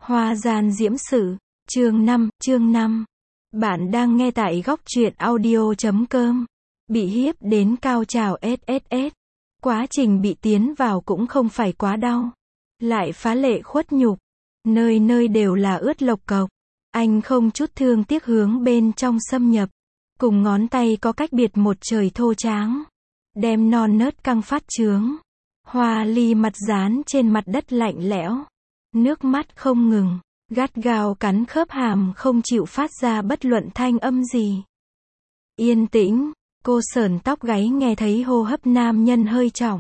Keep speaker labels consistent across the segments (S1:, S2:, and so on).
S1: Hoa gian diễm sự, chương 5. Bạn đang nghe tại góc truyện audio.com. Bị hiếp đến cao trào SSS. Quá trình bị tiến vào cũng không phải quá đau. Lại phá lệ khuất nhục. Nơi nơi đều là ướt lộc cộc. Anh không chút thương tiếc hướng bên trong xâm nhập. Cùng ngón tay có cách biệt một trời thô tráng. Đem non nớt căng phát trướng. Hoa ly mặt dán trên mặt đất lạnh lẽo. Nước mắt không ngừng, gắt gao cắn khớp hàm không chịu phát ra bất luận thanh âm gì. Yên tĩnh, cô sởn tóc gáy nghe thấy hô hấp nam nhân hơi trọng.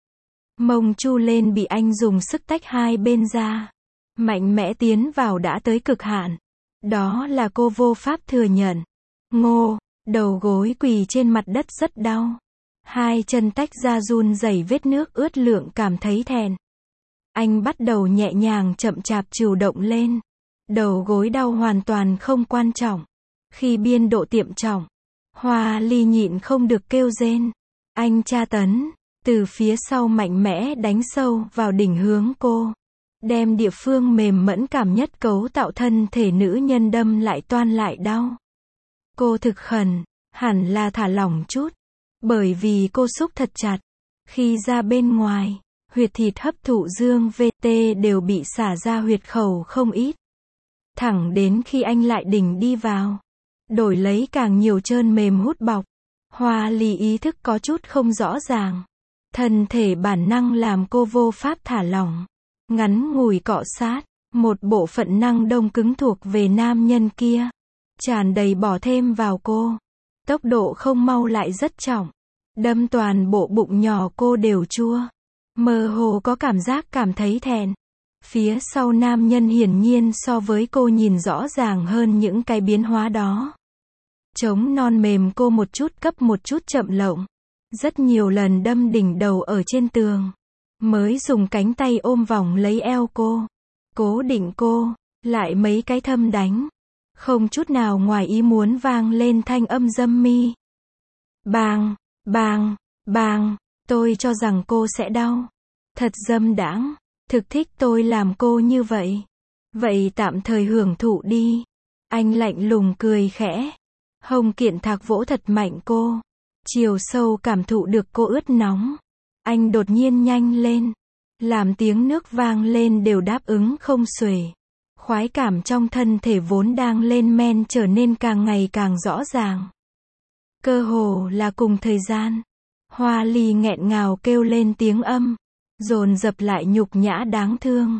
S1: Mông chu lên bị anh dùng sức tách hai bên ra. Mạnh mẽ tiến vào đã tới cực hạn. Đó là cô vô pháp thừa nhận. Ngô, đầu gối quỳ trên mặt đất rất đau. Hai chân tách ra run rẩy vết nước ướt lượng cảm thấy thẹn. Anh bắt đầu nhẹ nhàng chậm chạp chủ động lên. Đầu gối đau hoàn toàn không quan trọng. Khi biên độ tiệm trọng, Hoa ly nhịn không được kêu rên. Anh tra tấn, từ phía sau mạnh mẽ đánh sâu vào đỉnh hướng cô. Đem địa phương mềm mẫn cảm nhất cấu tạo thân thể nữ nhân đâm lại toan lại đau. Cô thực khẩn, hẳn là thả lỏng chút. Bởi vì cô xúc thật chặt. Khi ra bên ngoài, huyệt thịt hấp thụ dương VT đều bị xả ra huyệt khẩu không ít. Thẳng đến khi anh lại đỉnh đi vào. Đổi lấy càng nhiều trơn mềm hút bọc. Hoa ly ý thức có chút không rõ ràng. Thân thể bản năng làm cô vô pháp thả lỏng. Ngắn ngủi cọ sát. Một bộ phận năng đông cứng thuộc về nam nhân kia. Tràn đầy bỏ thêm vào cô. Tốc độ không mau lại rất trọng. Đâm toàn bộ bụng nhỏ cô đều chua. Mơ hồ có cảm giác cảm thấy thẹn. Phía sau nam nhân hiển nhiên so với cô nhìn rõ ràng hơn những cái biến hóa đó. Chống non mềm cô một chút cấp một chút chậm lộng. Rất nhiều lần đâm đỉnh đầu ở trên tường. Mới dùng cánh tay ôm vòng lấy eo cô. Cố định cô, lại mấy cái thâm đánh. Không chút nào ngoài ý muốn vang lên thanh âm dâm mi. Bang, bang, bang, tôi cho rằng cô sẽ đau. Thật dâm đãng, thực thích tôi làm cô như vậy. Vậy tạm thời hưởng thụ đi. Anh lạnh lùng cười khẽ. Hồng kiện thạc vỗ thật mạnh cô. Chiều sâu cảm thụ được cô ướt nóng. Anh đột nhiên nhanh lên. Làm tiếng nước vang lên đều đáp ứng không xuể. Khoái cảm trong thân thể vốn đang lên men trở nên càng ngày càng rõ ràng. Cơ hồ là cùng thời gian. Hoa ly nghẹn ngào kêu lên tiếng âm. Dồn dập lại nhục nhã đáng thương.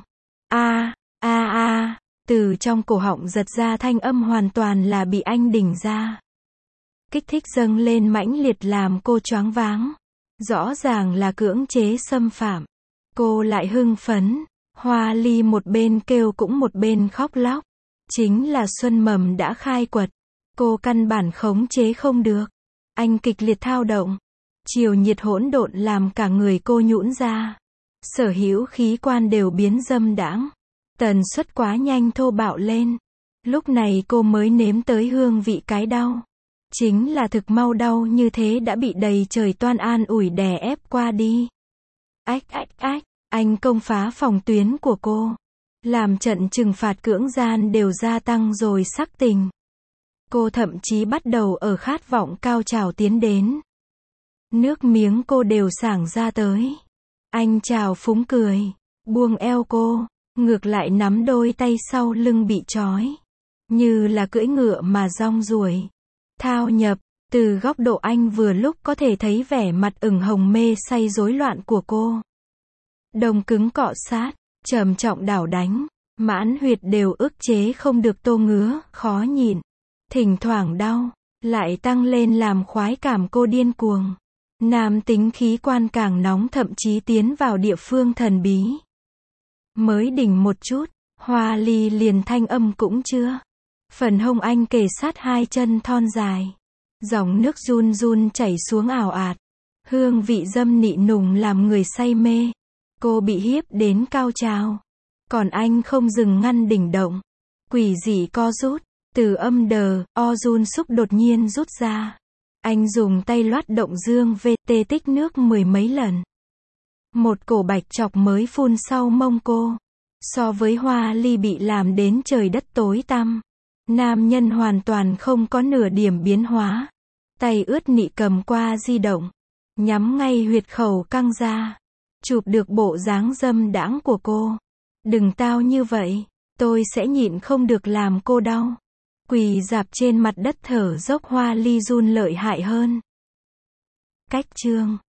S1: Từ trong cổ họng giật ra thanh âm hoàn toàn là bị anh đỉnh ra. Kích thích dâng lên mãnh liệt làm cô choáng váng. Rõ ràng là cưỡng chế xâm phạm. Cô lại hưng phấn. Hoa ly một bên kêu cũng một bên khóc lóc. Chính là xuân mầm đã khai quật. Cô căn bản khống chế không được. Anh kịch liệt thao động. Chiều nhiệt hỗn độn làm cả người cô nhũn ra. Sở hữu khí quan đều biến dâm đãng. Tần suất quá nhanh thô bạo lên. Lúc này cô mới nếm tới hương vị cái đau. Chính là thực mau đau như thế đã bị đầy trời toan an ủi đè ép qua đi. Ách. Anh công phá phòng tuyến của cô. Làm trận trừng phạt cưỡng gian đều gia tăng rồi sắc tình. Cô thậm chí bắt đầu ở khát vọng cao trào tiến đến. Nước miếng cô đều sảng ra tới. Anh trào phúng cười. Buông eo cô. Ngược lại nắm đôi tay sau lưng bị trói. Như là cưỡi ngựa mà rong ruổi. Thao nhập. Từ góc độ anh vừa lúc có thể thấy vẻ mặt ửng hồng mê say rối loạn của cô. Đồng cứng cọ sát. Trầm trọng đảo đánh. Mãn huyệt đều ức chế không được tô ngứa, khó nhịn. Thỉnh thoảng đau. Lại tăng lên làm khoái cảm cô điên cuồng. Nam tính khí quan càng nóng thậm chí tiến vào địa phương thần bí. Mới đỉnh một chút. Hoa ly liền thanh âm cũng chưa. Phần hông anh kề sát hai chân thon dài. Dòng nước run run chảy xuống ào ạt. Hương vị dâm nị nùng làm người say mê. Cô bị hiếp đến cao trào. Còn anh không dừng ngăn đỉnh động. Quỷ dị co rút. Từ âm đờ, o run xúc đột nhiên rút ra. Anh dùng tay loát động dương VT tích nước mười mấy lần. Một cổ bạch chọc mới phun sau mông cô. So với Hoa Ly bị làm đến trời đất tối tăm, nam nhân hoàn toàn không có nửa điểm biến hóa. Tay ướt nị cầm qua di động, nhắm ngay huyệt khẩu căng ra, chụp được bộ dáng dâm đãng của cô. Đừng tao như vậy, tôi sẽ nhịn không được làm cô đau. Quỳ rạp trên mặt đất thở dốc, Hoa Ly run lợi hại hơn. Cách chương